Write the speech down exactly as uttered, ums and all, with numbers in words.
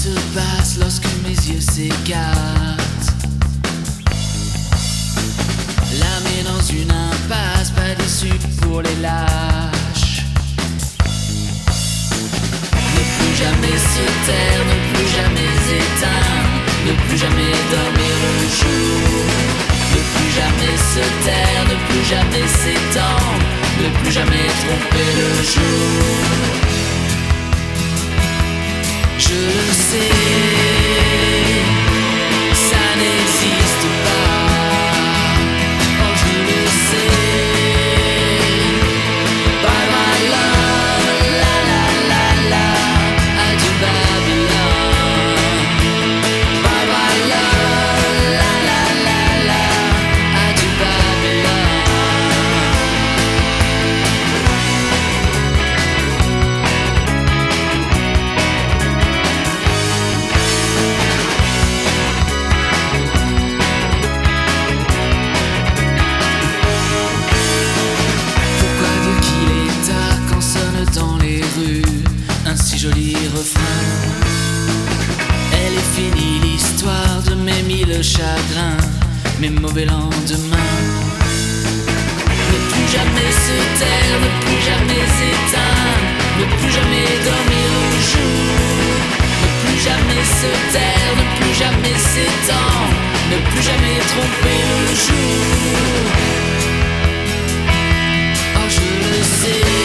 se passe lorsque mes yeux s'écartent? L'âme dans une impasse, pas d'issue pour les lâches. Ne plus jamais se taire, ne plus jamais éteindre, ne plus jamais dormir le jour. Ne plus jamais se taire, ne plus jamais s'étendre, ne plus jamais tromper le jour. Je le sais, ça n'existe pas. Oh, je le sais. Bye my love, la la la la, adieu Babylone. Bye my love, la la la la, adieu Babylone. Dans les rues, un si joli refrain. Elle est finie l'histoire de mes mille chagrins, mes mauvais lendemains. Ne plus jamais se taire, ne plus jamais éteindre, ne plus jamais dormir au jour. Ne plus jamais se taire, ne plus jamais s'étendre, ne plus jamais tromper le jour. Oh, je le sais.